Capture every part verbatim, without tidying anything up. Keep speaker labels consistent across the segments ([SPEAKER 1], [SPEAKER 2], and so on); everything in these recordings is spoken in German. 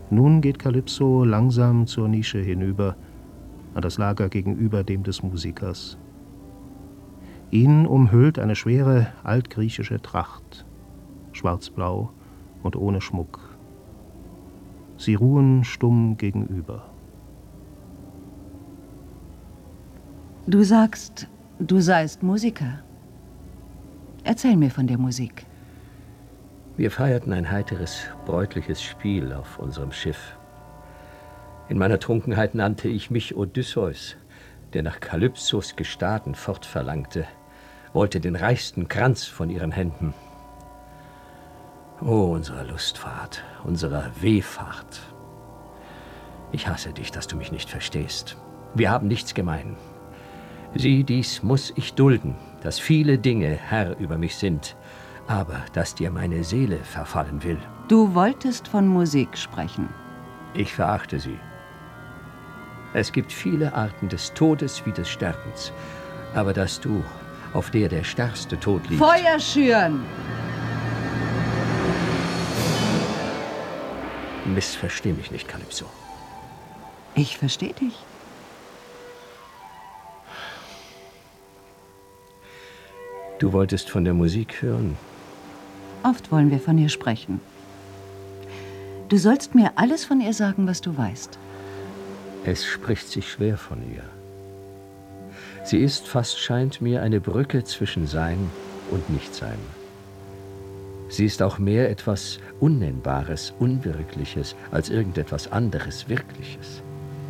[SPEAKER 1] Nun geht Calypso langsam zur Nische hinüber, an das Lager gegenüber dem des Musikers. Ihn umhüllt eine schwere altgriechische Tracht, schwarzblau und ohne Schmuck. Sie ruhen stumm gegenüber.
[SPEAKER 2] Du sagst, du seist Musiker. Erzähl mir von der Musik.
[SPEAKER 3] Wir feierten ein heiteres, bräutliches Spiel auf unserem Schiff. In meiner Trunkenheit nannte ich mich Odysseus, der nach Kalypsos Gestaden fortverlangte, wollte den reichsten Kranz von ihren Händen. Oh, unsere Lustfahrt, unsere Wehfahrt. Ich hasse dich, dass du mich nicht verstehst. Wir haben nichts gemein. Sieh, dies muss ich dulden, dass viele Dinge Herr über mich sind, aber dass dir meine Seele verfallen will.
[SPEAKER 2] Du wolltest von Musik sprechen.
[SPEAKER 3] Ich verachte sie. Es gibt viele Arten des Todes wie des Sterbens, aber dass du, auf der der stärkste Tod liegt...
[SPEAKER 2] Feuer schüren!
[SPEAKER 3] Missversteh mich nicht, Calypso.
[SPEAKER 2] Ich verstehe dich.
[SPEAKER 3] Du wolltest von der Musik hören?
[SPEAKER 2] Oft wollen wir von ihr sprechen. Du sollst mir alles von ihr sagen, was du weißt.
[SPEAKER 3] Es spricht sich schwer von ihr. Sie ist, fast scheint mir, eine Brücke zwischen Sein und Nichtsein. Sie ist auch mehr etwas Unnennbares, Unwirkliches, als irgendetwas anderes Wirkliches.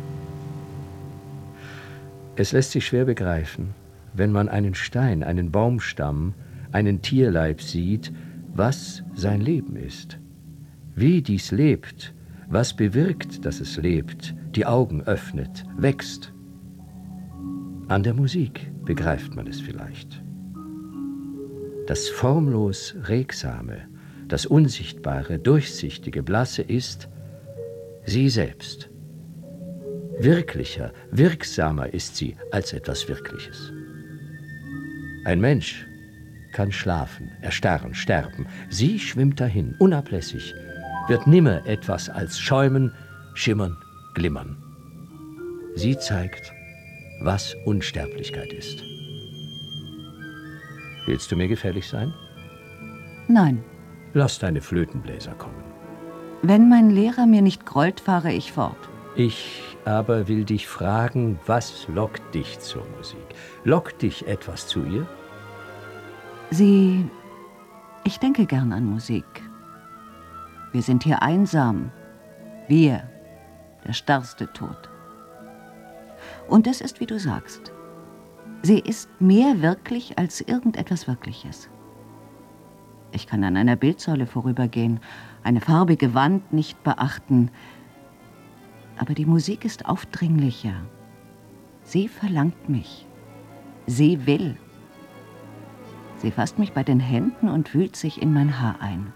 [SPEAKER 3] Es lässt sich schwer begreifen, wenn man einen Stein, einen Baumstamm, einen Tierleib sieht, was sein Leben ist. Wie dies lebt, was bewirkt, dass es lebt, die Augen öffnet, wächst. An der Musik begreift man es vielleicht. Das formlos Regsame, das Unsichtbare, Durchsichtige, Blasse ist sie selbst. Wirklicher, wirksamer ist sie als etwas Wirkliches. Ein Mensch kann schlafen, erstarren, sterben. Sie schwimmt dahin, unablässig, wird nimmer etwas als schäumen, schimmern, glimmern. Sie zeigt, was Unsterblichkeit ist. Willst du mir gefällig sein?
[SPEAKER 2] Nein.
[SPEAKER 3] Lass deine Flötenbläser kommen.
[SPEAKER 2] Wenn mein Lehrer mir nicht grollt, fahre ich fort.
[SPEAKER 3] Ich aber will dich fragen, was lockt dich zur Musik? Lockt dich etwas zu ihr?
[SPEAKER 2] Sie... Ich denke gern an Musik. Wir sind hier einsam. Wir, der starrste Tod. Und es ist, wie du sagst. Sie ist mehr wirklich als irgendetwas Wirkliches. Ich kann an einer Bildsäule vorübergehen, eine farbige Wand nicht beachten. Aber die Musik ist aufdringlicher. Sie verlangt mich. Sie will. Sie fasst mich bei den Händen und wühlt sich in mein Haar ein.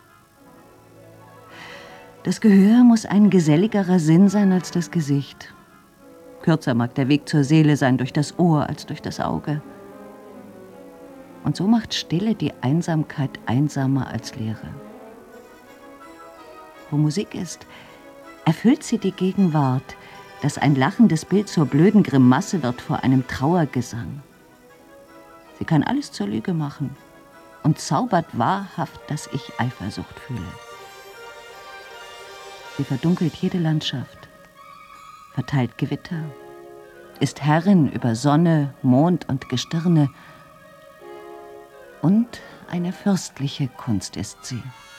[SPEAKER 2] Das Gehör muss ein geselligerer Sinn sein als das Gesicht. Kürzer mag der Weg zur Seele sein durch das Ohr als durch das Auge. Und so macht Stille die Einsamkeit einsamer als Leere. Wo Musik ist, erfüllt sie die Gegenwart, dass ein lachendes Bild zur blöden Grimasse wird vor einem Trauergesang. Sie kann alles zur Lüge machen und zaubert wahrhaft, dass ich Eifersucht fühle. Sie verdunkelt jede Landschaft, verteilt Gewitter, ist Herrin über Sonne, Mond und Gestirne. Und eine fürstliche Kunst ist sie.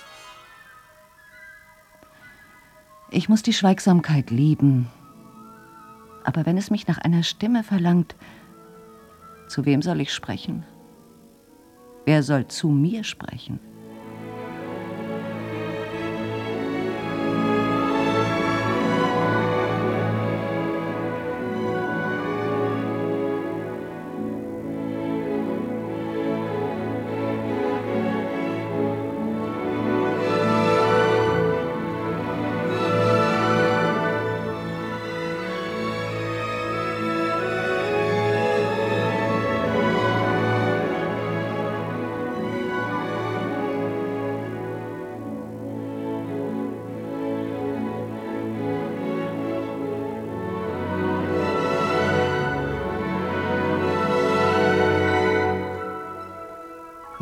[SPEAKER 2] Ich muss die Schweigsamkeit lieben, aber wenn es mich nach einer Stimme verlangt, zu wem soll ich sprechen? Wer soll zu mir sprechen?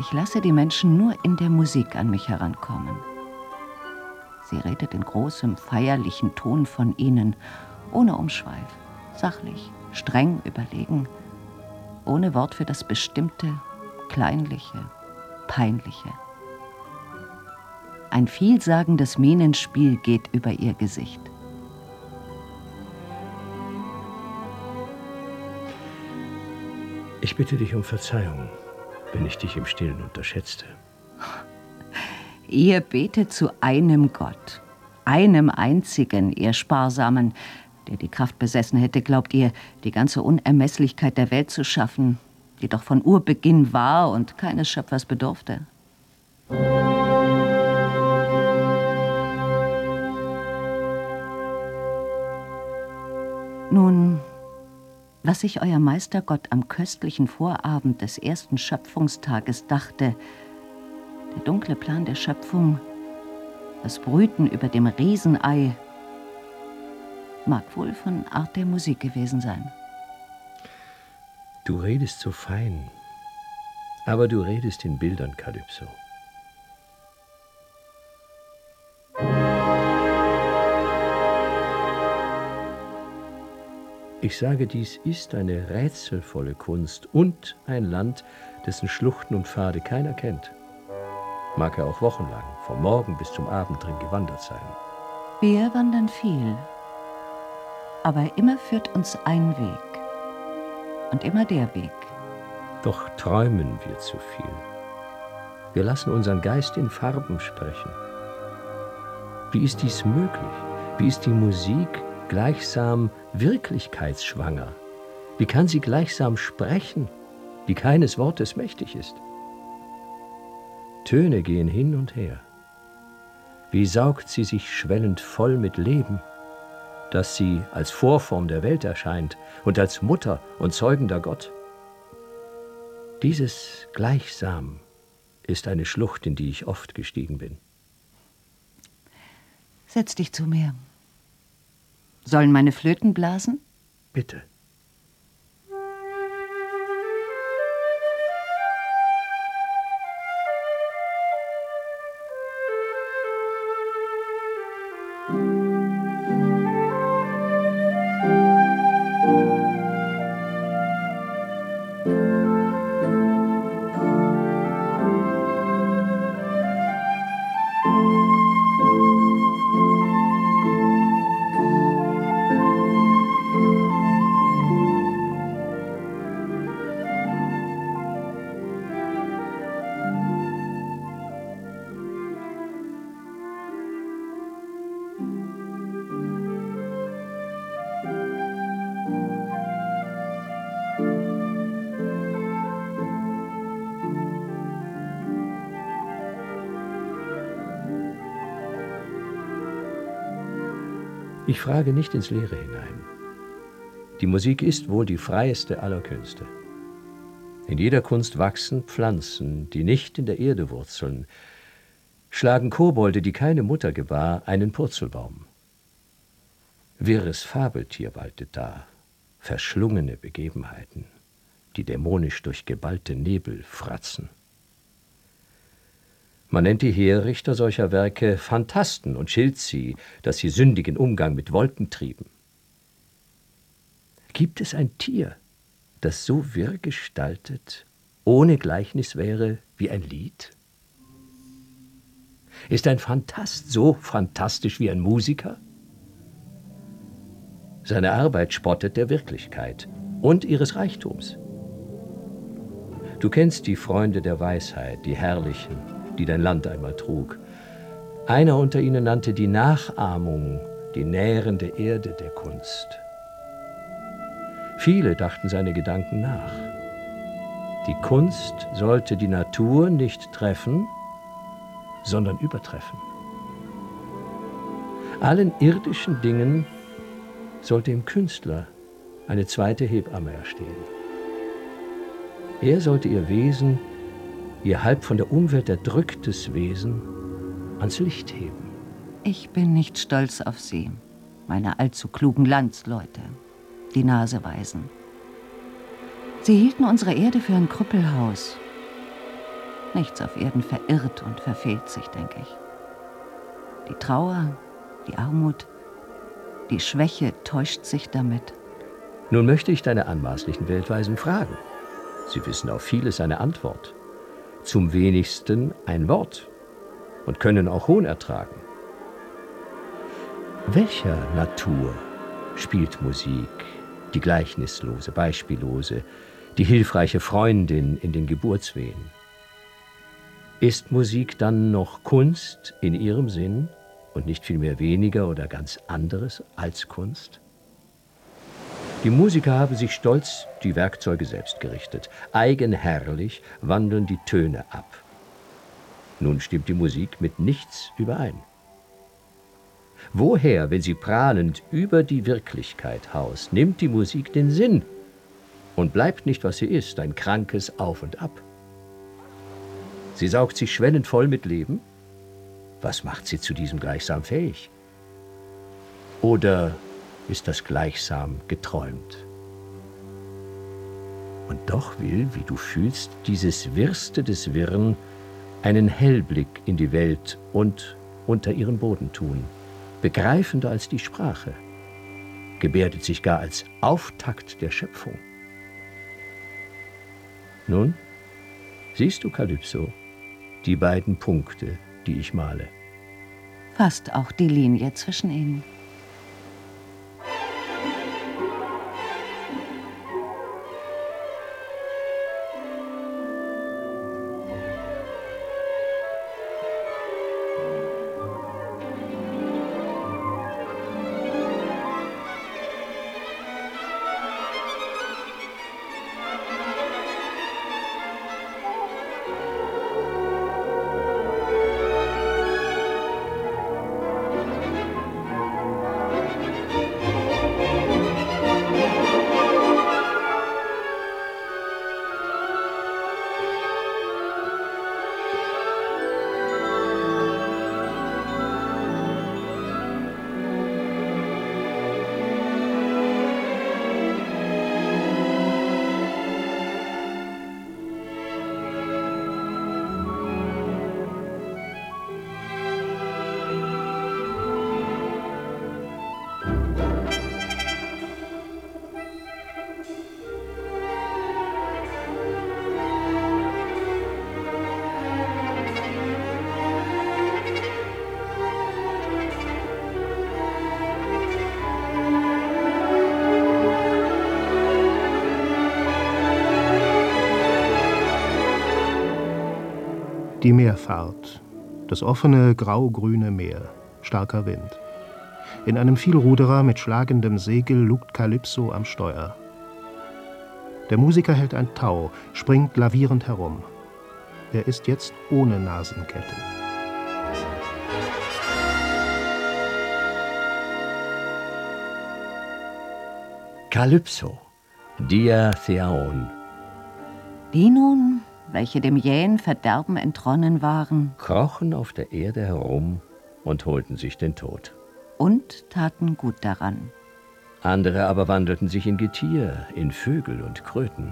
[SPEAKER 2] Ich lasse die Menschen nur in der Musik an mich herankommen. Sie redet in großem, feierlichen Ton von ihnen, ohne Umschweif, sachlich, streng, überlegen, ohne Wort für das Bestimmte, Kleinliche, Peinliche. Ein vielsagendes Mienenspiel geht über ihr Gesicht.
[SPEAKER 3] Ich bitte dich um Verzeihung, wenn ich dich im Stillen unterschätzte.
[SPEAKER 2] Ihr betet zu einem Gott, einem einzigen, ihr Sparsamen, der die Kraft besessen hätte, glaubt ihr, die ganze Unermesslichkeit der Welt zu schaffen, die doch von Urbeginn war und keines Schöpfers bedurfte. Nun, was sich euer Meistergott am köstlichen Vorabend des ersten Schöpfungstages dachte, der dunkle Plan der Schöpfung, das Brüten über dem Riesenei, mag wohl von Art der Musik gewesen sein.
[SPEAKER 3] Du redest so fein, aber du redest in Bildern, Kalypso. Ich sage, dies ist eine rätselvolle Kunst und ein Land, dessen Schluchten und Pfade keiner kennt. Mag er auch wochenlang, vom Morgen bis zum Abend drin gewandert sein.
[SPEAKER 2] Wir wandern viel, aber immer führt uns ein Weg und immer der Weg.
[SPEAKER 3] Doch träumen wir zu viel. Wir lassen unseren Geist in Farben sprechen. Wie ist dies möglich? Wie ist die Musik gleichsam wirklichkeitsschwanger? Wie kann sie gleichsam sprechen, die keines Wortes mächtig ist? Töne gehen hin und her. Wie saugt sie sich schwellend voll mit Leben, dass sie als Vorform der Welt erscheint und als Mutter und zeugender Gott. Dieses Gleichsam ist eine Schlucht, in die ich oft gestiegen bin.
[SPEAKER 2] Setz dich zu mir. Sollen meine Flöten blasen?
[SPEAKER 3] Bitte. Ich frage nicht ins Leere hinein. Die Musik ist wohl die freieste aller Künste. In jeder Kunst wachsen Pflanzen, die nicht in der Erde wurzeln, schlagen Kobolde, die keine Mutter gebar, einen Purzelbaum. Wirres Fabeltier waltet da, verschlungene Begebenheiten, die dämonisch durch geballte Nebel fratzen. Man nennt die Herrichter solcher Werke Phantasten und schilt sie, dass sie sündigen Umgang mit Wolken trieben. Gibt es ein Tier, das so wirr gestaltet, ohne Gleichnis wäre wie ein Lied? Ist ein Phantast so fantastisch wie ein Musiker? Seine Arbeit spottet der Wirklichkeit und ihres Reichtums. Du kennst die Freunde der Weisheit, die Herrlichen, die dein Land einmal trug. Einer unter ihnen nannte die Nachahmung die nährende Erde der Kunst. Viele dachten seine Gedanken nach. Die Kunst sollte die Natur nicht treffen, sondern übertreffen. Allen irdischen Dingen sollte im Künstler eine zweite Hebamme erstehen. Er sollte ihr Wesen, ihr halb von der Umwelt erdrücktes Wesen, ans Licht heben.
[SPEAKER 2] Ich bin nicht stolz auf Sie, meine allzu klugen Landsleute, die Naseweisen. Sie hielten unsere Erde für ein Krüppelhaus. Nichts auf Erden verirrt und verfehlt sich, denke ich. Die Trauer, die Armut, die Schwäche täuscht sich damit.
[SPEAKER 3] Nun möchte ich deine anmaßlichen Weltweisen fragen. Sie wissen auf vieles eine Antwort. Zum wenigsten ein Wort und können auch Hohn ertragen. Welcher Natur spielt Musik, die gleichnislose, beispiellose, die hilfreiche Freundin in den Geburtswehen? Ist Musik dann noch Kunst in ihrem Sinn und nicht vielmehr weniger oder ganz anderes als Kunst? Die Musiker haben sich stolz die Werkzeuge selbst gerichtet. Eigenherrlich wandeln die Töne ab. Nun stimmt die Musik mit nichts überein. Woher, wenn sie prahlend über die Wirklichkeit haust, nimmt die Musik den Sinn und bleibt nicht, was sie ist, ein krankes Auf und Ab? Sie saugt sich schwellend voll mit Leben. Was macht sie zu diesem gleichsam fähig? Oder ist das gleichsam geträumt? Und doch will, wie du fühlst, dieses Wirrste des Wirren einen Hellblick in die Welt und unter ihren Boden tun, begreifender als die Sprache, gebärdet sich gar als Auftakt der Schöpfung. Nun, siehst du, Kalypso, die beiden Punkte, die ich male?
[SPEAKER 2] Fast auch die Linie zwischen ihnen.
[SPEAKER 1] Die Meerfahrt, das offene, grau-grüne Meer, starker Wind. In einem Vielruderer mit schlagendem Segel lugt Kalypso am Steuer. Der Musiker hält ein Tau, springt lavierend herum. Er ist jetzt ohne Nasenkette.
[SPEAKER 3] Kalypso, Dia Theaon.
[SPEAKER 2] Die nun, welche dem jähen Verderben entronnen waren,
[SPEAKER 3] Krochen auf der Erde herum und holten sich den Tod.
[SPEAKER 2] Und taten gut daran.
[SPEAKER 3] Andere aber wandelten sich in Getier, in Vögel und Kröten.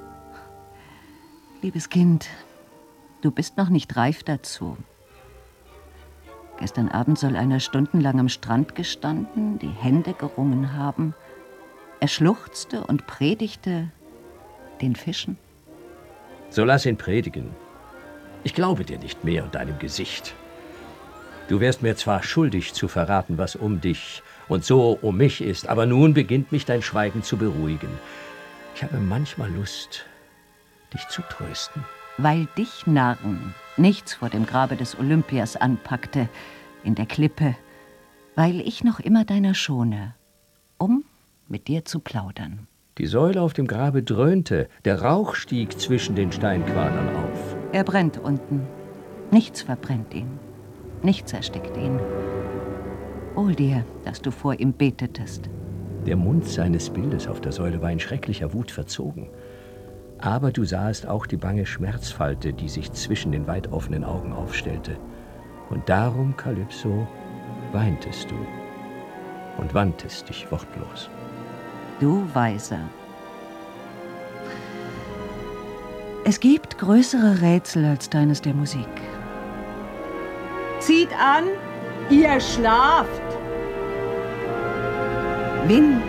[SPEAKER 2] Liebes Kind, du bist noch nicht reif dazu. Gestern Abend soll einer stundenlang am Strand gestanden, die Hände gerungen haben. Er schluchzte und predigte den Fischen.
[SPEAKER 3] So lass ihn predigen. Ich glaube dir nicht mehr und deinem Gesicht. Du wärst mir zwar schuldig zu verraten, was um dich und so um mich ist, aber nun beginnt mich dein Schweigen zu beruhigen. Ich habe manchmal Lust, dich zu trösten.
[SPEAKER 2] Weil dich, Narren, nichts vor dem Grabe des Olympias anpackte, in der Klippe, weil ich noch immer deiner schone, um mit dir zu plaudern.
[SPEAKER 3] Die Säule auf dem Grabe dröhnte, der Rauch stieg zwischen den Steinquadern auf.
[SPEAKER 2] Er brennt unten. Nichts verbrennt ihn. Nichts erstickt ihn. Wohl dir, dass du vor ihm betetest.
[SPEAKER 3] Der Mund seines Bildes auf der Säule war in schrecklicher Wut verzogen. Aber du sahest auch die bange Schmerzfalte, die sich zwischen den weit offenen Augen aufstellte. Und darum, Kalypso, weintest du und wandtest dich wortlos.
[SPEAKER 2] Du Weiser. Es gibt größere Rätsel als deines der Musik. Zieht an, ihr schlaft. Wind,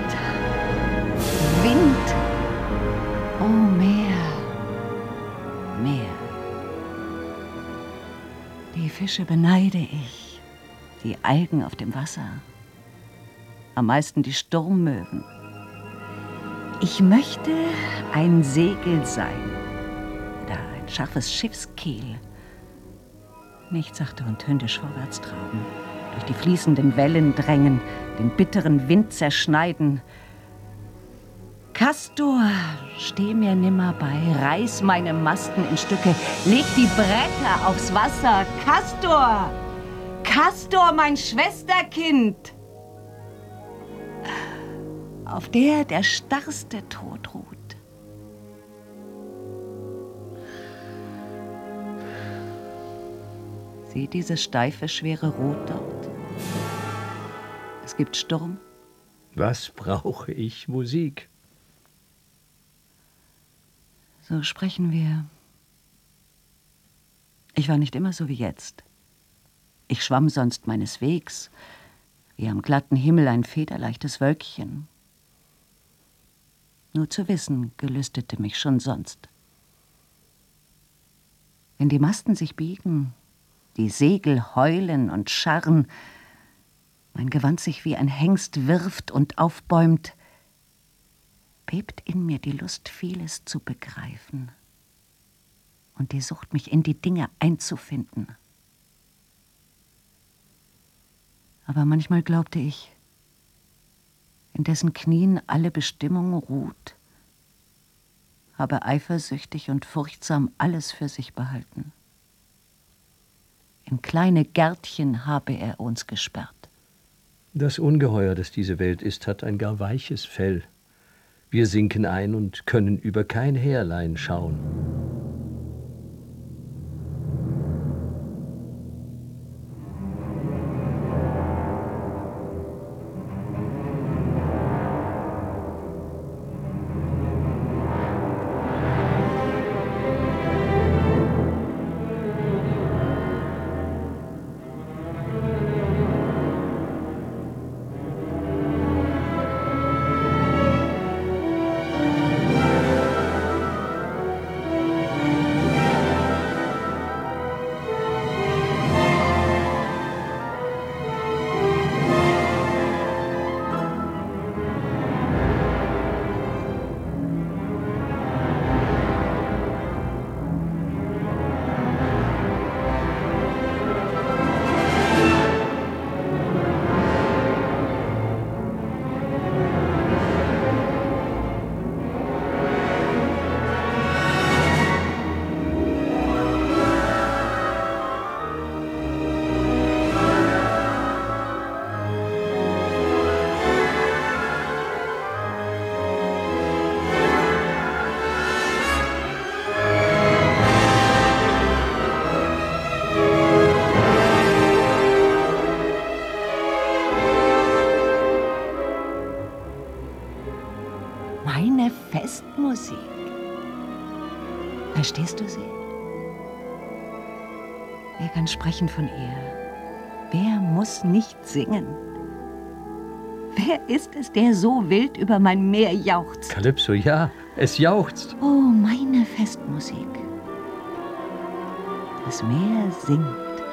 [SPEAKER 2] Wind, oh Meer, Meer. Die Fische beneide ich, die Algen auf dem Wasser, am meisten die Sturmmöwen. Ich möchte ein Segel sein oder ein scharfes Schiffskiel. Nicht sachte und hündisch vorwärts traben, durch die fließenden Wellen drängen, den bitteren Wind zerschneiden. Castor, steh mir nimmer bei, reiß meine Masten in Stücke, leg die Bretter aufs Wasser. Castor, Castor, mein Schwesterkind, auf der der starrste Tod ruht. Sieh dieses steife, schwere Rot dort. Es gibt Sturm.
[SPEAKER 3] Was brauche ich? Musik.
[SPEAKER 2] So sprechen wir. Ich war nicht immer so wie jetzt. Ich schwamm sonst meines Wegs, wie am glatten Himmel ein federleichtes Wölkchen. Nur zu wissen gelüstete mich schon sonst. Wenn die Masten sich biegen, die Segel heulen und scharren, mein Gewand sich wie ein Hengst wirft und aufbäumt, bebt in mir die Lust, vieles zu begreifen und die Sucht, mich in die Dinge einzufinden. Aber manchmal glaubte ich, in dessen Knien alle Bestimmung ruht, habe eifersüchtig und furchtsam alles für sich behalten. In kleine Gärtchen habe er uns gesperrt.
[SPEAKER 3] Das Ungeheuer, das diese Welt ist, hat ein gar weiches Fell. Wir sinken ein und können über kein Härlein schauen.
[SPEAKER 2] Meine Festmusik. Verstehst du sie? Wer kann sprechen von ihr? Wer muss nicht singen? Wer ist es, der so wild über mein Meer jauchzt?
[SPEAKER 3] Kalypso, ja, es jauchzt.
[SPEAKER 2] Oh, meine Festmusik. Das Meer singt.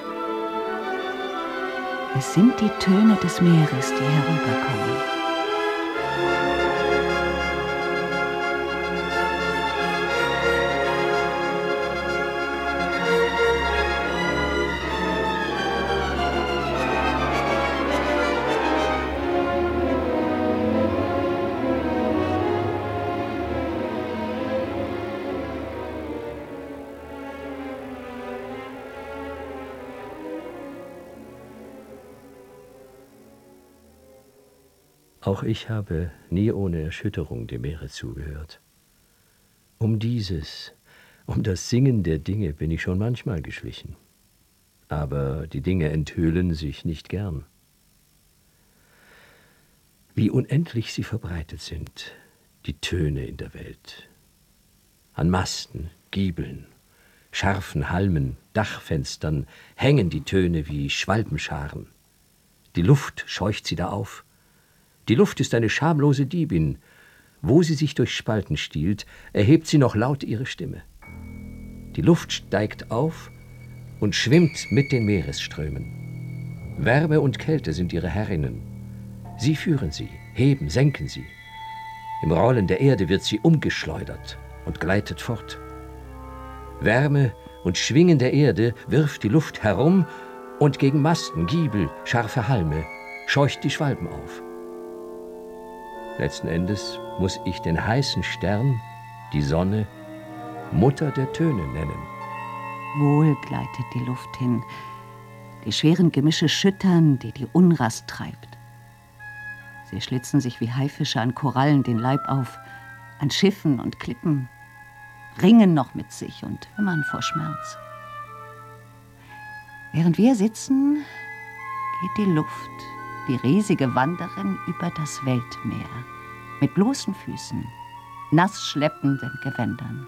[SPEAKER 2] Es sind die Töne des Meeres, die herüberkommen.
[SPEAKER 3] Auch ich habe nie ohne Erschütterung dem Meere zugehört. Um dieses, um das Singen der Dinge bin ich schon manchmal geschlichen. Aber die Dinge enthüllen sich nicht gern. Wie unendlich sie verbreitet sind, die Töne in der Welt. An Masten, Giebeln, scharfen Halmen, Dachfenstern hängen die Töne wie Schwalbenscharen. Die Luft scheucht sie da auf. Die Luft ist eine schamlose Diebin. Wo sie sich durch Spalten stiehlt, erhebt sie noch laut ihre Stimme. Die Luft steigt auf und schwimmt mit den Meeresströmen. Wärme und Kälte sind ihre Herrinnen. Sie führen sie, heben, senken sie. Im Rollen der Erde wird sie umgeschleudert und gleitet fort. Wärme und Schwingen der Erde wirft die Luft herum und gegen Masten, Giebel, scharfe Halme scheucht die Schwalben auf. Letzten Endes muss ich den heißen Stern, die Sonne, Mutter der Töne nennen.
[SPEAKER 2] Wohl gleitet die Luft hin, die schweren Gemische schüttern, die die Unrast treibt. Sie schlitzen sich wie Haifische an Korallen den Leib auf, an Schiffen und Klippen, ringen noch mit sich und wimmern vor Schmerz. Während wir sitzen, geht die Luft, die riesige Wanderin, über das Weltmeer, mit bloßen Füßen, nass schleppenden Gewändern.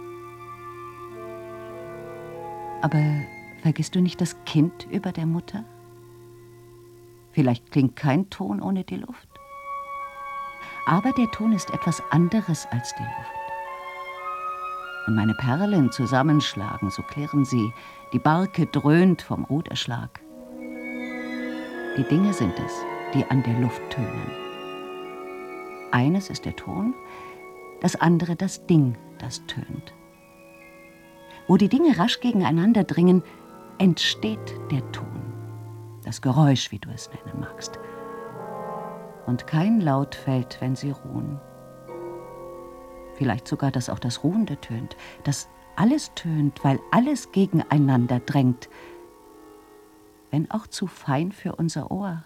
[SPEAKER 2] Aber vergisst du nicht das Kind über der Mutter? Vielleicht klingt kein Ton ohne die Luft. Aber der Ton ist etwas anderes als die Luft. Wenn meine Perlen zusammenschlagen, so klirren sie, die Barke dröhnt vom Ruderschlag. Die Dinge sind es, die an der Luft tönen. Eines ist der Ton, das andere das Ding, das tönt. Wo die Dinge rasch gegeneinander dringen, entsteht der Ton, das Geräusch, wie du es nennen magst. Und kein Laut fällt, wenn sie ruhen. Vielleicht sogar, dass auch das Ruhende tönt, dass alles tönt, weil alles gegeneinander drängt, wenn auch zu fein für unser Ohr.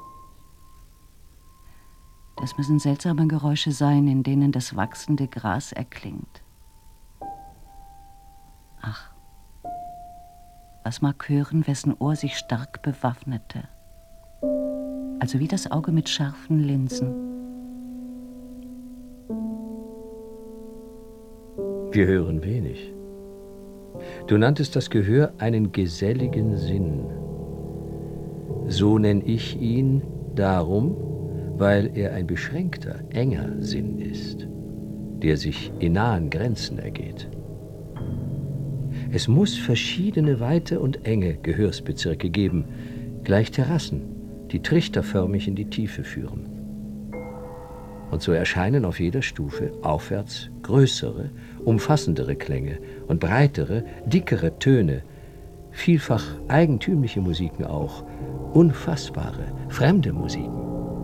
[SPEAKER 2] Das müssen seltsame Geräusche sein, in denen das wachsende Gras erklingt. Ach, was mag hören, wessen Ohr sich stark bewaffnete, also wie das Auge mit scharfen Linsen.
[SPEAKER 3] Wir hören wenig. Du nanntest das Gehör einen geselligen Sinn. So nenn ich ihn darum, weil er ein beschränkter, enger Sinn ist, der sich in nahen Grenzen ergeht. Es muss verschiedene Weite und enge Gehörsbezirke geben, gleich Terrassen, die trichterförmig in die Tiefe führen. Und so erscheinen auf jeder Stufe aufwärts größere, umfassendere Klänge und breitere, dickere Töne, vielfach eigentümliche Musiken auch, unfassbare, fremde Musiken.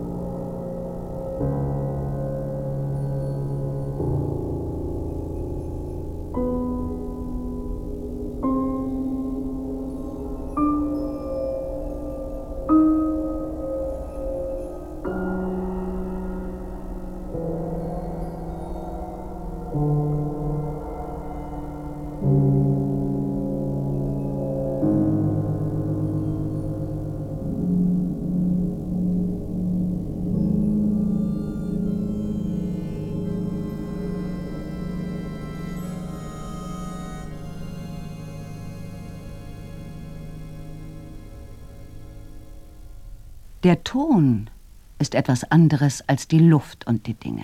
[SPEAKER 2] Der Ton ist etwas anderes als die Luft und die Dinge.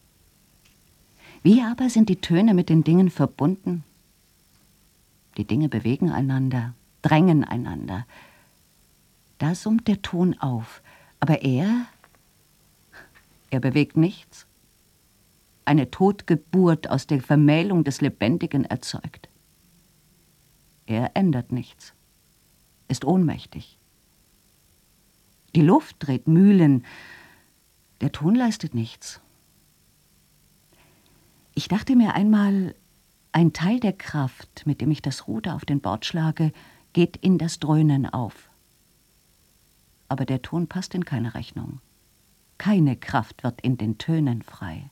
[SPEAKER 2] Wie aber sind die Töne mit den Dingen verbunden? Die Dinge bewegen einander, drängen einander. Da summt der Ton auf, aber er, er bewegt nichts. Eine Totgeburt aus der Vermählung des Lebendigen erzeugt. Er ändert nichts, ist ohnmächtig. Die Luft dreht Mühlen, der Ton leistet nichts. Ich dachte mir einmal, ein Teil der Kraft, mit dem ich das Ruder auf den Bord schlage, geht in das Dröhnen auf. Aber der Ton passt in keine Rechnung. Keine Kraft wird in den Tönen frei.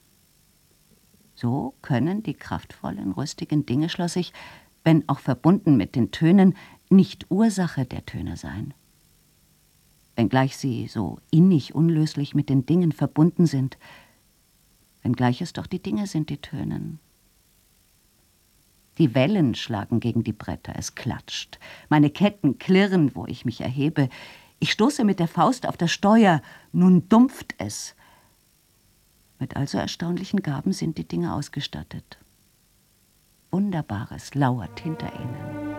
[SPEAKER 2] So können die kraftvollen, rüstigen Dinge, schloss ich, wenn auch verbunden mit den Tönen, nicht Ursache der Töne sein. Wenngleich sie so innig unlöslich mit den Dingen verbunden sind, wenngleich es doch die Dinge sind, die tönen. Die Wellen schlagen gegen die Bretter, es klatscht. Meine Ketten klirren, wo ich mich erhebe. Ich stoße mit der Faust auf das Steuer, nun dumpft es. Mit also erstaunlichen Gaben sind die Dinge ausgestattet. Wunderbares lauert hinter ihnen.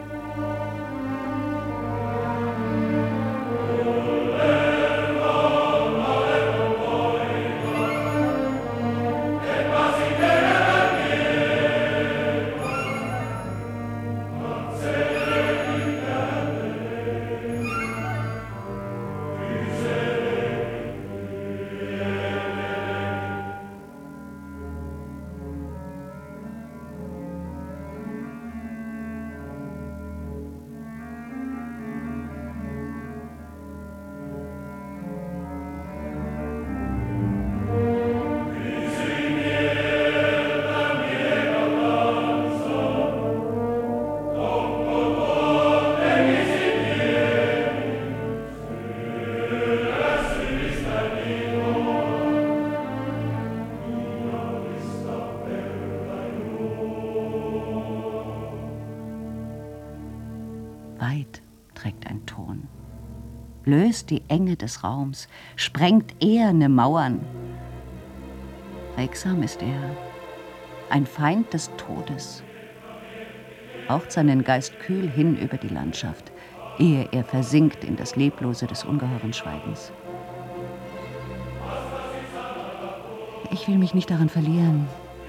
[SPEAKER 2] Weit trägt ein Ton, löst die Enge des Raums, sprengt eherne Mauern. Regsam ist er, ein Feind des Todes, haucht seinen Geist kühl hin über die Landschaft, ehe er versinkt in das Leblose des ungeheuren Schweigens. Ich will mich nicht daran verlieren,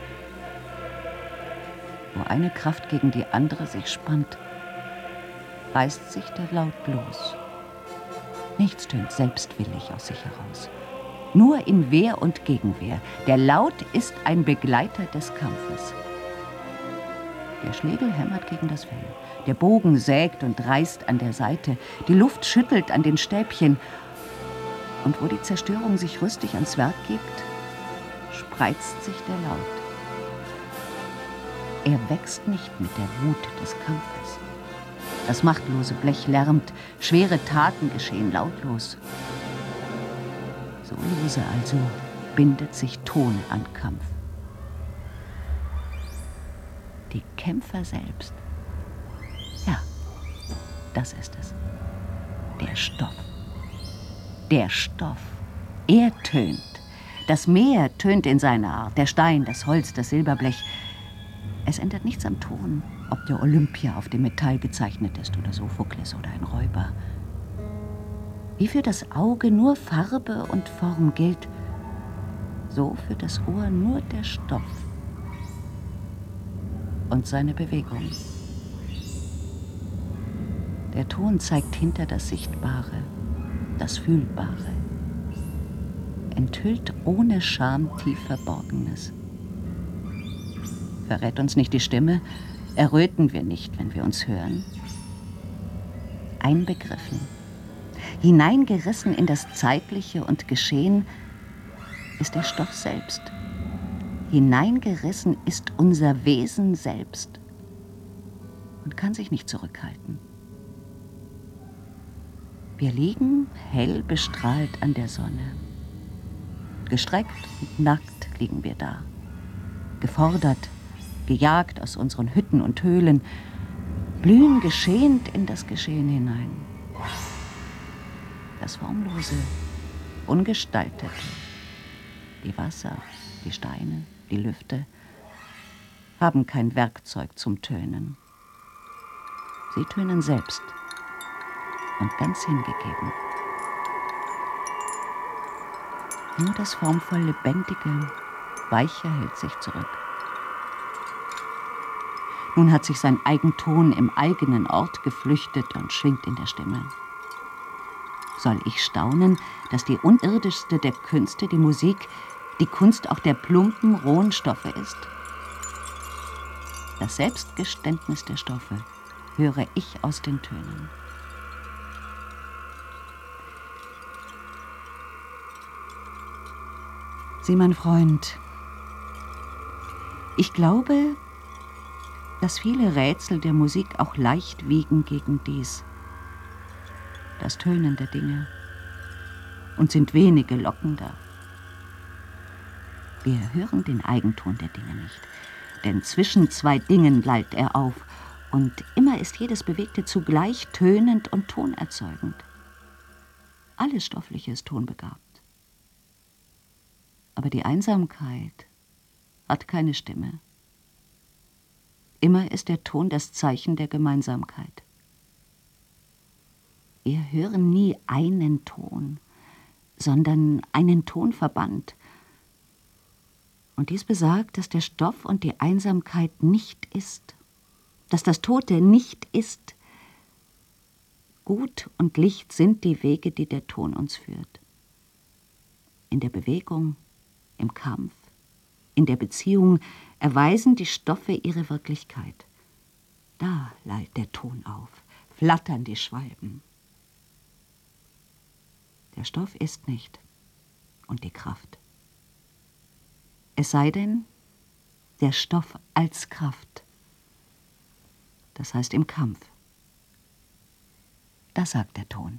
[SPEAKER 2] wo eine Kraft gegen die andere sich spannt, reißt sich der Laut los. Nichts tönt selbstwillig aus sich heraus. Nur in Wehr und Gegenwehr. Der Laut ist ein Begleiter des Kampfes. Der Schlegel hämmert gegen das Fell. Der Bogen sägt und reißt an der Seite. Die Luft schüttelt an den Stäbchen. Und wo die Zerstörung sich rüstig ans Werk gibt, spreizt sich der Laut. Er wächst nicht mit der Wut des Kampfes. Das machtlose Blech lärmt, schwere Taten geschehen lautlos. So lose also bindet sich Ton an Kampf. Die Kämpfer selbst, ja, das ist es. Der Stoff. Der Stoff. Er tönt. Das Meer tönt in seiner Art, der Stein, das Holz, das Silberblech. Es ändert nichts am Ton, ob der Olympia auf dem Metall gezeichnet ist oder Sophokles oder ein Räuber. Wie für das Auge nur Farbe und Form gilt, so für das Ohr nur der Stoff und seine Bewegung. Der Ton zeigt hinter das Sichtbare, das Fühlbare, enthüllt ohne Scham tief Verborgenes. Verrät uns nicht die Stimme, erröten wir nicht, wenn wir uns hören. Einbegriffen, hineingerissen in das Zeitliche und Geschehen, ist der Stoff selbst. Hineingerissen ist unser Wesen selbst und kann sich nicht zurückhalten. Wir liegen hell bestrahlt an der Sonne. Gestreckt und nackt liegen wir da, gefordert, gejagt aus unseren Hütten und Höhlen, blühen geschehend in das Geschehen hinein. Das Formlose, Ungestaltete, die Wasser, die Steine, die Lüfte, haben kein Werkzeug zum Tönen. Sie tönen selbst und ganz hingegeben. Nur das formvoll Lebendige, Weiche hält sich zurück. Nun hat sich sein Eigenton im eigenen Ort geflüchtet und schwingt in der Stimme. Soll ich staunen, dass die unirdischste der Künste, die Musik, die Kunst auch der plumpen, rohen Stoffe ist? Das Selbstgeständnis der Stoffe höre ich aus den Tönen. Sieh, mein Freund, ich glaube, dass viele Rätsel der Musik auch leicht wiegen gegen dies, das Tönen der Dinge, und sind wenige lockender. Wir hören den Eigenton der Dinge nicht. denn zwischen zwei Dingen lallt er auf, und immer ist jedes Bewegte zugleich tönend und tonerzeugend. Alles Stoffliche ist tonbegabt. Aber die Einsamkeit hat keine Stimme. Immer ist der Ton das Zeichen der Gemeinsamkeit. Wir hören nie einen Ton, sondern einen Tonverband. Und dies besagt, dass der Stoff und die Einsamkeit nicht ist, dass das Tote nicht ist. Gut und Licht sind die Wege, die der Ton uns führt. In der Bewegung, im Kampf, in der Beziehung erweisen die Stoffe ihre Wirklichkeit. Da lallt der Ton auf, flattern die Schwalben. Der Stoff ist nicht und die Kraft. Es sei denn, der Stoff als Kraft. Das heißt im Kampf. Das sagt der Ton.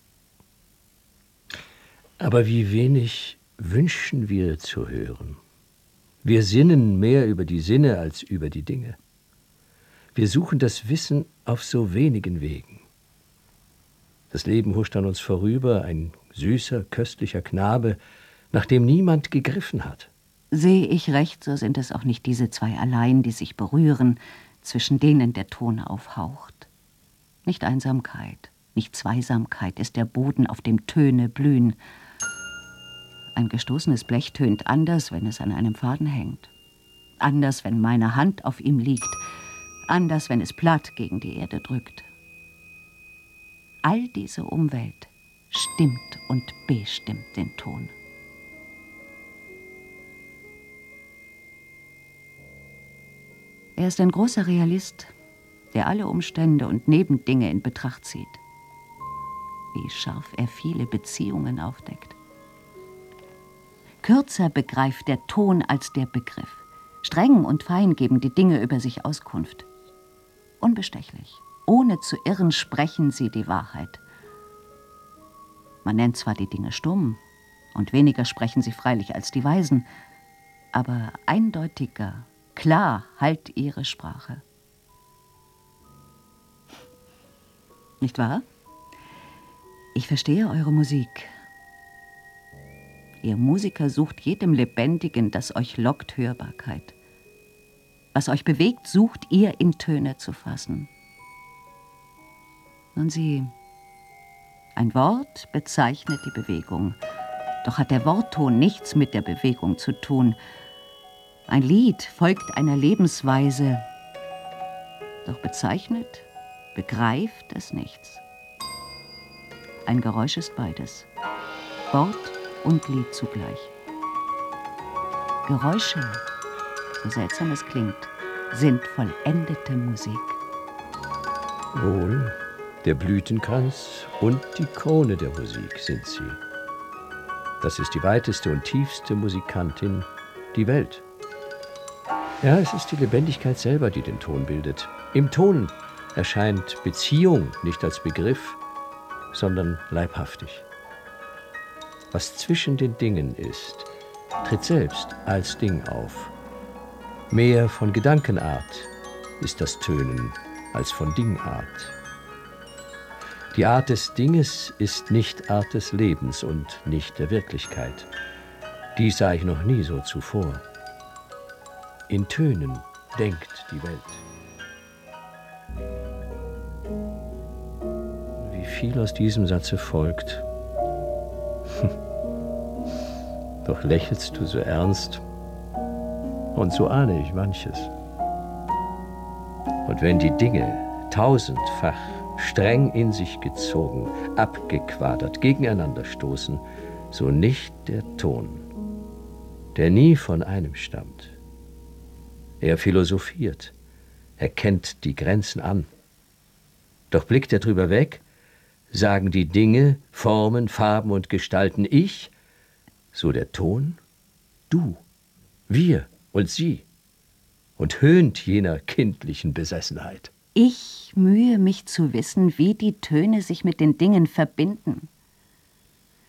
[SPEAKER 3] Aber wie wenig wünschen wir zu hören. Wir sinnen mehr über die Sinne als über die Dinge. Wir suchen das Wissen auf so wenigen Wegen. Das Leben huscht an uns vorüber, ein süßer, köstlicher Knabe, nach dem niemand gegriffen hat.
[SPEAKER 2] Sehe ich recht, so sind es auch nicht diese zwei allein, die sich berühren, zwischen denen der Ton aufhaucht. Nicht Einsamkeit, nicht Zweisamkeit ist der Boden, auf dem Töne blühen. Ein gestoßenes Blech tönt anders, wenn es an einem Faden hängt. Anders, wenn meine Hand auf ihm liegt. Anders, wenn es platt gegen die Erde drückt. All diese Umwelt stimmt und bestimmt den Ton. Er ist ein großer Realist, der alle Umstände und Nebendinge in Betracht zieht. Wie scharf er viele Beziehungen aufdeckt. Kürzer begreift der Ton als der Begriff. Streng und fein geben die Dinge über sich Auskunft. Unbestechlich, ohne zu irren, sprechen sie die Wahrheit. Man nennt zwar die Dinge stumm, und weniger sprechen sie freilich als die Weisen, aber eindeutiger, klar hallt ihre Sprache. Nicht wahr? Ich verstehe eure Musik. Ihr Musiker sucht jedem Lebendigen, das euch lockt, Hörbarkeit. Was euch bewegt, sucht ihr in Töne zu fassen. Nun sieh, ein Wort bezeichnet die Bewegung, doch hat der Wortton nichts mit der Bewegung zu tun. Ein Lied folgt einer Lebensweise, doch bezeichnet, begreift es nichts. Ein Geräusch ist beides, Wort und Lied zugleich. Geräusche, so seltsam es klingt, sind vollendete Musik.
[SPEAKER 3] Wohl, der Blütenkranz und die Krone der Musik sind sie. Das ist die weiteste und tiefste Musikantin, die Welt. Ja, es ist die Lebendigkeit selber, die den Ton bildet. Im Ton erscheint Beziehung nicht als Begriff, sondern leibhaftig. Was zwischen den Dingen ist, tritt selbst als Ding auf. Mehr von Gedankenart ist das Tönen als von Dingart. Die Art des Dinges ist nicht Art des Lebens und nicht der Wirklichkeit. Dies sah ich noch nie so zuvor. In Tönen denkt die Welt. Wie viel aus diesem Satze folgt. Doch lächelst du so ernst, und so ahne ich manches. Und wenn die Dinge tausendfach streng in sich gezogen, abgequadert, gegeneinander stoßen, so nicht der Ton, der nie von einem stammt. Er philosophiert, er kennt die Grenzen an. Doch blickt er drüber weg, sagen die Dinge, Formen, Farben und Gestalten ich, so der Ton, du, wir und sie, und höhnt jener kindlichen Besessenheit.
[SPEAKER 2] Ich mühe mich zu wissen, wie die Töne sich mit den Dingen verbinden.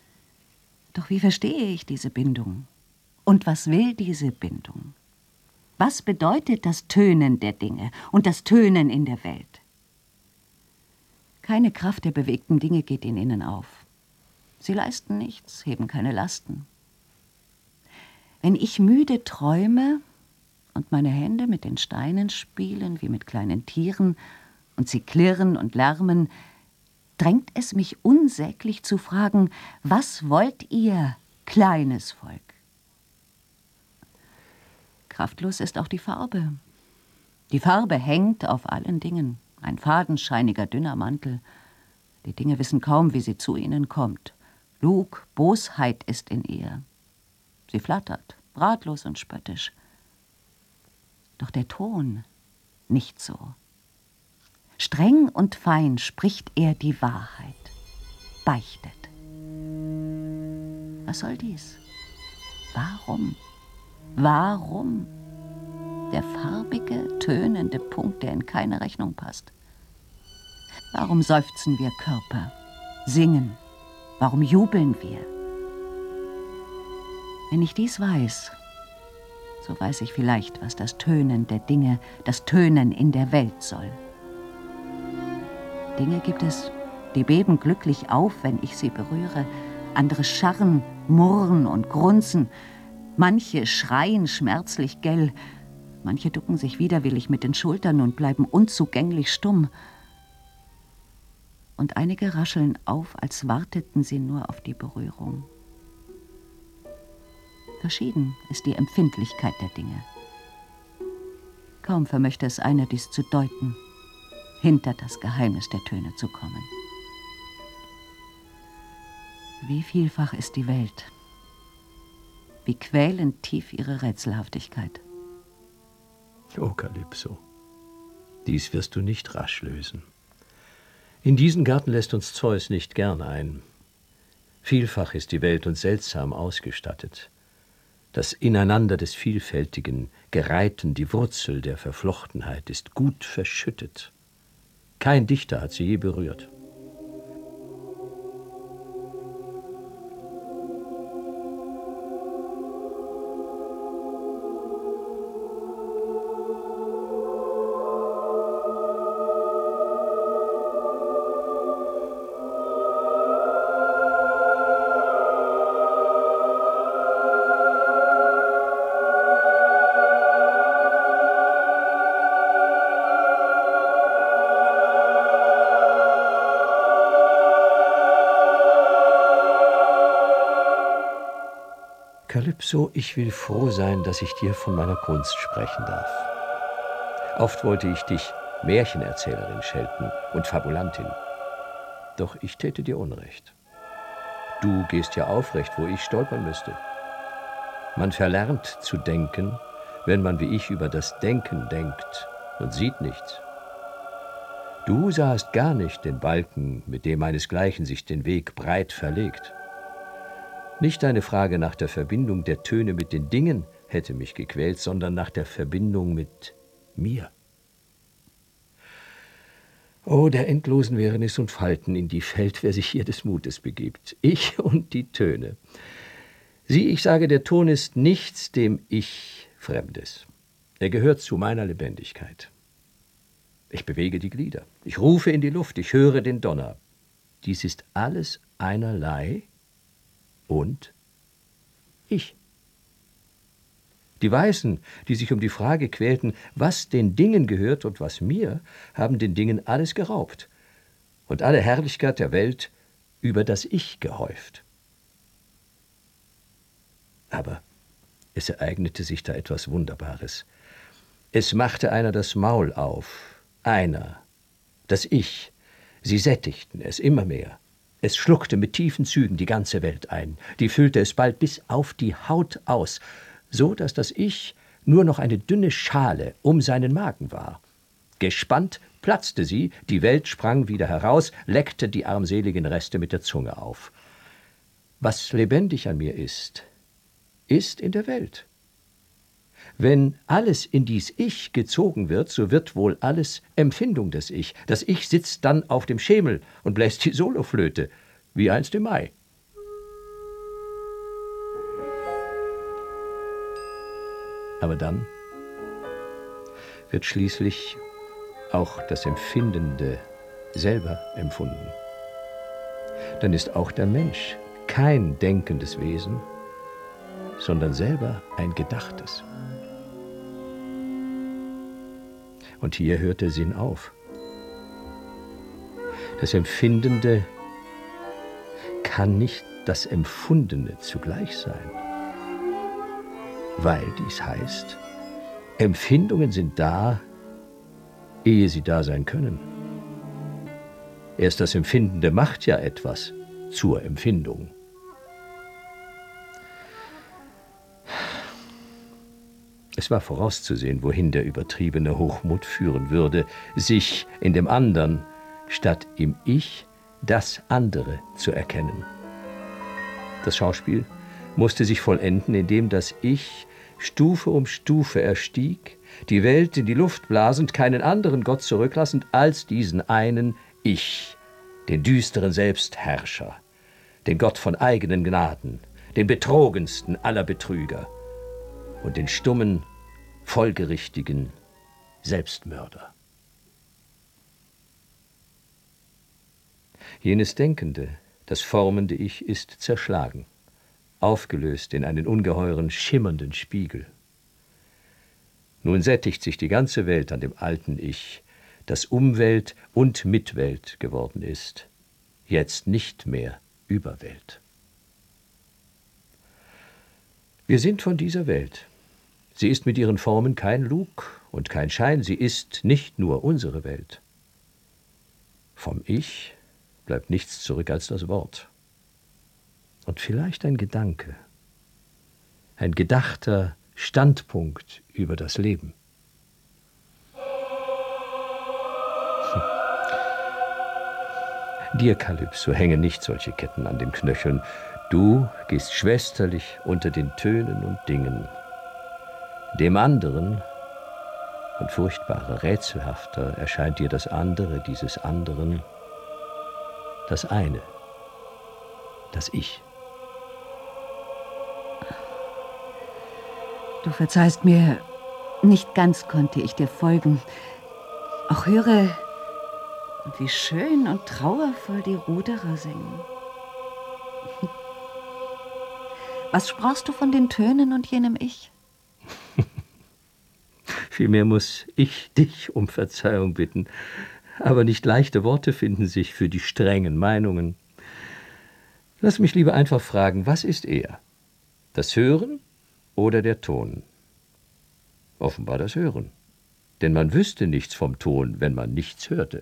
[SPEAKER 2] Doch wie verstehe ich diese Bindung? Und was will diese Bindung? Was bedeutet das Tönen der Dinge und das Tönen in der Welt? Keine Kraft der bewegten Dinge geht in ihnen auf. Sie leisten nichts, heben keine Lasten. Wenn ich müde träume und meine Hände mit den Steinen spielen wie mit kleinen Tieren und sie klirren und lärmen, drängt es mich unsäglich zu fragen, was wollt ihr, kleines Volk? Kraftlos ist auch die Farbe. Die Farbe hängt auf allen Dingen, ein fadenscheiniger, dünner Mantel. Die Dinge wissen kaum, wie sie zu ihnen kommt. Lug, Bosheit ist in ihr. Sie flattert, ratlos und spöttisch. Doch der Ton nicht so. Streng und fein spricht er die Wahrheit, beichtet. Was soll dies? Warum? Warum? Der farbige, tönende Punkt, der in keine Rechnung passt. Warum seufzen wir Körper, singen? Warum jubeln wir? Wenn ich dies weiß, so weiß ich vielleicht, was das Tönen der Dinge, das Tönen in der Welt soll. Dinge gibt es, die beben glücklich auf, wenn ich sie berühre. Andere scharren, murren und grunzen. Manche schreien schmerzlich gell. Manche ducken sich widerwillig mit den Schultern und bleiben unzugänglich stumm. Und einige rascheln auf, als warteten sie nur auf die Berührung. Verschieden ist die Empfindlichkeit der Dinge. Kaum vermöchte es einer, dies zu deuten, hinter das Geheimnis der Töne zu kommen. Wie vielfach ist die Welt, wie quälend tief ihre Rätselhaftigkeit.
[SPEAKER 3] O Kalypso, dies wirst du nicht rasch lösen. In diesen Garten lässt uns Zeus nicht gern ein. Vielfach ist die Welt und seltsam ausgestattet. Das Ineinander des Vielfältigen, Gereihten, die Wurzel der Verflochtenheit ist gut verschüttet. Kein Dichter hat sie je berührt. Kalypso, ich will froh sein, dass ich dir von meiner Kunst sprechen darf. Oft wollte ich dich Märchenerzählerin schelten und Fabulantin. Doch ich täte dir Unrecht. Du gehst ja aufrecht, wo ich stolpern müsste. Man verlernt zu denken, wenn man wie ich über das Denken denkt und sieht nichts. Du sahst gar nicht den Balken, mit dem meinesgleichen sich den Weg breit verlegt. Nicht deine Frage nach der Verbindung der Töne mit den Dingen hätte mich gequält, sondern nach der Verbindung mit mir. Oh, der endlosen Wirrnis und Falten, in die fällt, wer sich hier des Mutes begibt. Ich und die Töne. Sieh, ich sage, der Ton ist nichts dem Ich Fremdes. Er gehört zu meiner Lebendigkeit. Ich bewege die Glieder, ich rufe in die Luft, ich höre den Donner. Dies ist alles einerlei und ich. Die Weißen, die sich um die Frage quälten, was den Dingen gehört und was mir, haben den Dingen alles geraubt und alle Herrlichkeit der Welt über das Ich gehäuft. Aber es ereignete sich da etwas Wunderbares. Es machte einer das Maul auf, einer, das Ich. Sie sättigten es immer mehr. Es schluckte mit tiefen Zügen die ganze Welt ein, die füllte es bald bis auf die Haut aus, so dass das Ich nur noch eine dünne Schale um seinen Magen war. Gespannt platzte sie, die Welt sprang wieder heraus, leckte die armseligen Reste mit der Zunge auf. Was lebendig an mir ist, ist in der Welt. Wenn alles in dies Ich gezogen wird, so wird wohl alles Empfindung des Ich. Das Ich sitzt dann auf dem Schemel und bläst die Soloflöte, wie einst im Mai. Aber dann wird schließlich auch das Empfindende selber empfunden. Dann ist auch der Mensch kein denkendes Wesen, sondern selber ein gedachtes. Und hier hört der Sinn auf. Das Empfindende kann nicht das Empfundene zugleich sein, weil dies heißt, Empfindungen sind da, ehe sie da sein können. Erst das Empfindende macht ja etwas zur Empfindung. Es war vorauszusehen, wohin der übertriebene Hochmut führen würde, sich in dem Andern statt im Ich das andere zu erkennen. Das Schauspiel musste sich vollenden, indem das Ich Stufe um Stufe erstieg, die Welt in die Luft blasend, keinen anderen Gott zurücklassend als diesen einen Ich, den düsteren Selbstherrscher, den Gott von eigenen Gnaden, den betrogensten aller Betrüger und den stummen, folgerichtigen Selbstmörder. Jenes Denkende, das formende Ich, ist zerschlagen, aufgelöst in einen ungeheuren, schimmernden Spiegel. Nun sättigt sich die ganze Welt an dem alten Ich, das Umwelt und Mitwelt geworden ist, jetzt nicht mehr Überwelt. Wir sind von dieser Welt. Sie ist mit ihren Formen kein Lug und kein Schein, sie ist nicht nur unsere Welt. Vom Ich bleibt nichts zurück als das Wort. Und vielleicht ein Gedanke, ein gedachter Standpunkt über das Leben. Dir, Kalypso, hängen nicht solche Ketten an den Knöcheln. Du gehst schwesterlich unter den Tönen und Dingen. Dem anderen und furchtbarer, rätselhafter erscheint dir das andere, dieses anderen, das eine, das Ich.
[SPEAKER 2] Du verzeihst mir, nicht ganz konnte ich dir folgen. Auch höre, wie schön und trauervoll die Ruderer singen. Was sprachst du von den Tönen und jenem Ich?
[SPEAKER 3] Vielmehr muss ich dich um Verzeihung bitten, aber nicht leichte Worte finden sich für die strengen Meinungen. Lass mich lieber einfach fragen, was ist eher? Das Hören oder der Ton? Offenbar das Hören, denn man wüsste nichts vom Ton, wenn man nichts hörte.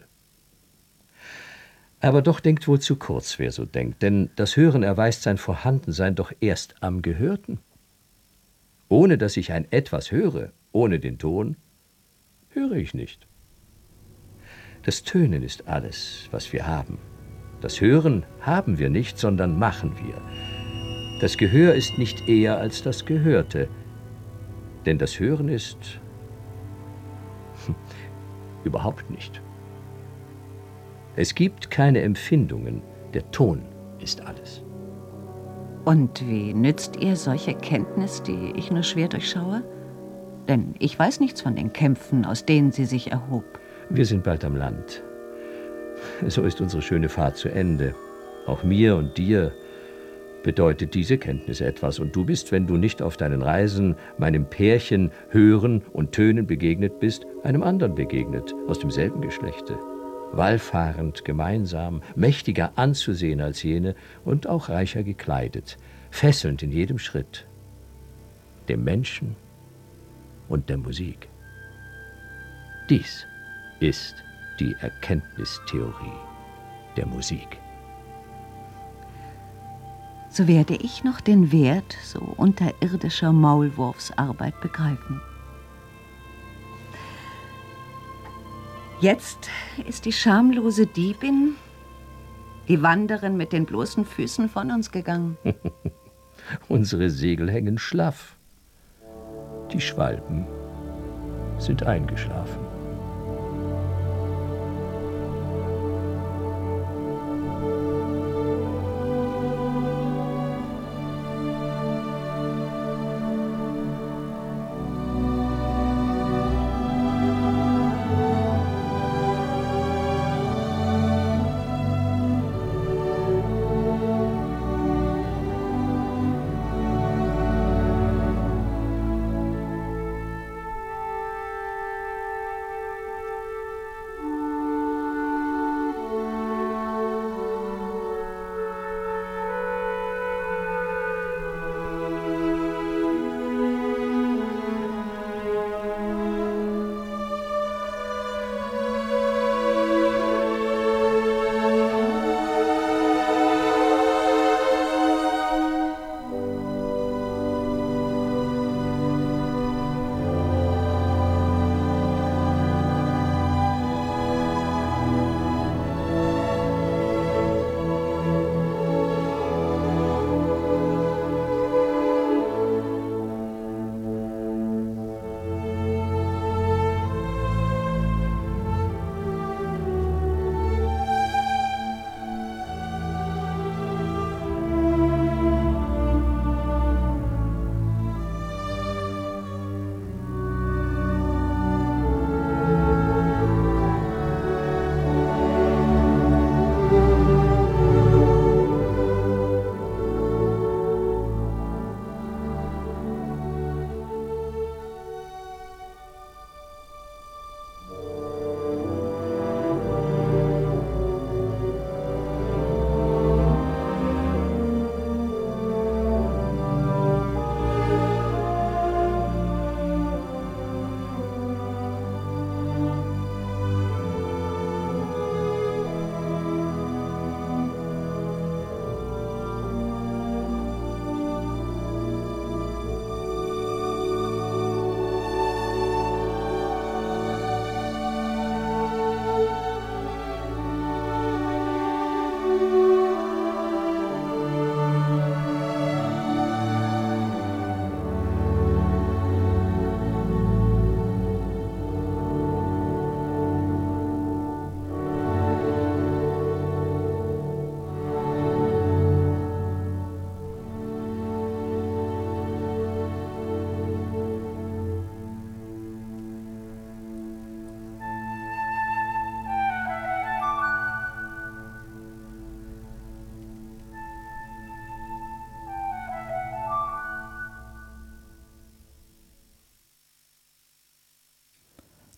[SPEAKER 3] Aber doch denkt wohl zu kurz, wer so denkt, denn das Hören erweist sein Vorhandensein doch erst am Gehörten. Ohne dass ich ein Etwas höre, ohne den Ton, höre ich nicht. Das Tönen ist alles, was wir haben. Das Hören haben wir nicht, sondern machen wir. Das Gehör ist nicht eher als das Gehörte, denn das Hören ist hm, überhaupt nicht. Es gibt keine Empfindungen, der Ton ist alles.
[SPEAKER 2] Und wie nützt ihr solche Kenntnis, die ich nur schwer durchschaue? Denn ich weiß nichts von den Kämpfen, aus denen sie sich erhob.
[SPEAKER 3] Wir sind bald am Land. So ist unsere schöne Fahrt zu Ende. Auch mir und dir bedeutet diese Kenntnis etwas. Und du bist, wenn du nicht auf deinen Reisen meinem Pärchen Hören und Tönen begegnet bist, einem anderen begegnet, aus demselben Geschlechte. Wallfahrend gemeinsam, mächtiger anzusehen als jene und auch reicher gekleidet, fesselnd in jedem Schritt, dem Menschen und der Musik. Dies ist die Erkenntnistheorie der Musik.
[SPEAKER 2] So werde ich noch den Wert so unterirdischer Maulwurfsarbeit begreifen. Jetzt ist die schamlose Diebin, die Wanderin mit den bloßen Füßen von uns gegangen.
[SPEAKER 3] Unsere Segel hängen schlaff. Die Schwalben sind eingeschlafen.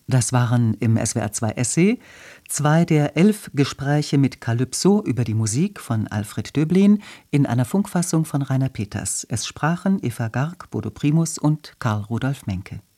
[SPEAKER 4] Das waren im S W R zwei Essay zwei der elf Gespräche mit Calypso über die Musik von Alfred Döblin in einer Funkfassung von Rainer Peters. Es sprachen Eva Garg, Bodo Primus und Karl Rudolf Menke.